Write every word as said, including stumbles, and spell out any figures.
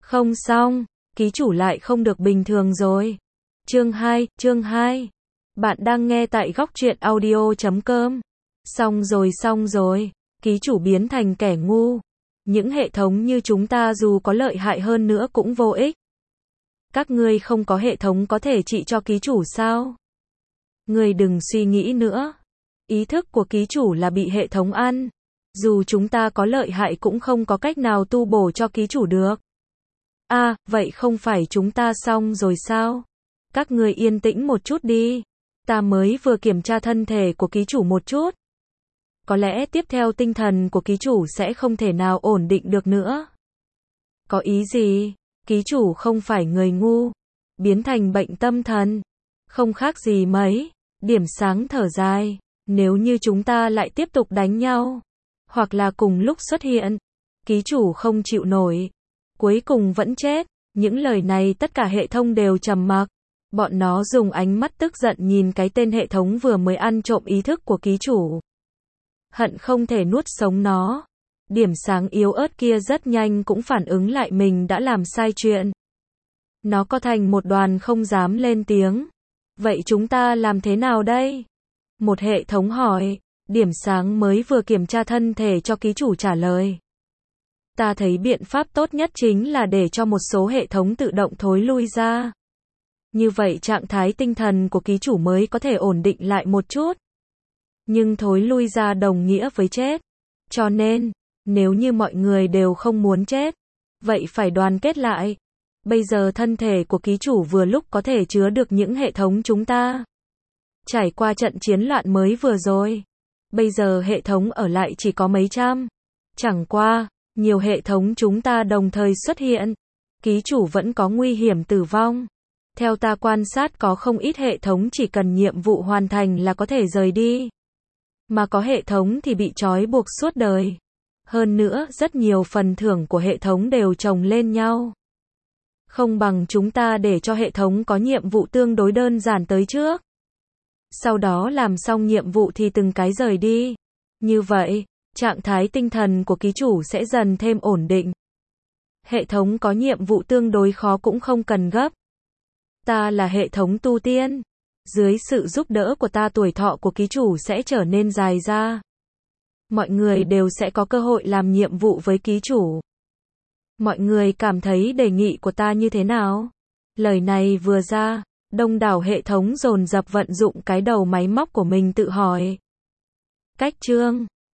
Không xong, ký chủ lại không được bình thường rồi. Chương hai, chương hai. Bạn đang nghe tại góc truyện audio chấm com. Xong rồi xong rồi, ký chủ biến thành kẻ ngu. Những hệ thống như chúng ta dù có lợi hại hơn nữa cũng vô ích. Các ngươi không có hệ thống có thể trị cho ký chủ sao? Ngươi đừng suy nghĩ nữa. Ý thức của ký chủ là bị hệ thống ăn. Dù chúng ta có lợi hại cũng không có cách nào tu bổ cho ký chủ được. À, vậy không phải chúng ta xong rồi sao? Các ngươi yên tĩnh một chút đi. Ta mới vừa kiểm tra thân thể của ký chủ một chút. Có lẽ tiếp theo tinh thần của ký chủ sẽ không thể nào ổn định được nữa. Có ý gì? Ký chủ không phải người ngu. Biến thành bệnh tâm thần. Không khác gì mấy. Điểm sáng thở dài. Nếu như chúng ta lại tiếp tục đánh nhau. Hoặc là cùng lúc xuất hiện. Ký chủ không chịu nổi. Cuối cùng vẫn chết. Những lời này tất cả hệ thống đều trầm mặc. Bọn nó dùng ánh mắt tức giận nhìn cái tên hệ thống vừa mới ăn trộm ý thức của ký chủ. Hận không thể nuốt sống nó. Điểm sáng yếu ớt kia rất nhanh cũng phản ứng lại mình đã làm sai chuyện. Nó co thành một đoàn không dám lên tiếng. Vậy chúng ta làm thế nào đây? Một hệ thống hỏi. Điểm sáng mới vừa kiểm tra thân thể cho ký chủ trả lời. Ta thấy biện pháp tốt nhất chính là để cho một số hệ thống tự động thối lui ra. Như vậy trạng thái tinh thần của ký chủ mới có thể ổn định lại một chút. Nhưng thối lui ra đồng nghĩa với chết. Cho nên, nếu như mọi người đều không muốn chết, vậy phải đoàn kết lại. Bây giờ thân thể của ký chủ vừa lúc có thể chứa được những hệ thống chúng ta. Trải qua trận chiến loạn mới vừa rồi. Bây giờ hệ thống ở lại chỉ có mấy trăm. Chẳng qua, nhiều hệ thống chúng ta đồng thời xuất hiện. Ký chủ vẫn có nguy hiểm tử vong. Theo ta quan sát có không ít hệ thống chỉ cần nhiệm vụ hoàn thành là có thể rời đi. Mà có hệ thống thì bị trói buộc suốt đời. Hơn nữa, rất nhiều phần thưởng của hệ thống đều chồng lên nhau. Không bằng chúng ta để cho hệ thống có nhiệm vụ tương đối đơn giản tới trước. Sau đó làm xong nhiệm vụ thì từng cái rời đi. Như vậy, trạng thái tinh thần của ký chủ sẽ dần thêm ổn định. Hệ thống có nhiệm vụ tương đối khó cũng không cần gấp. Ta là hệ thống tu tiên. Dưới sự giúp đỡ của ta tuổi thọ của ký chủ sẽ trở nên dài ra. Mọi người đều sẽ có cơ hội làm nhiệm vụ với ký chủ. Mọi người cảm thấy đề nghị của ta như thế nào? Lời này vừa ra, đông đảo hệ thống dồn dập vận dụng cái đầu máy móc của mình tự hỏi. Cách chương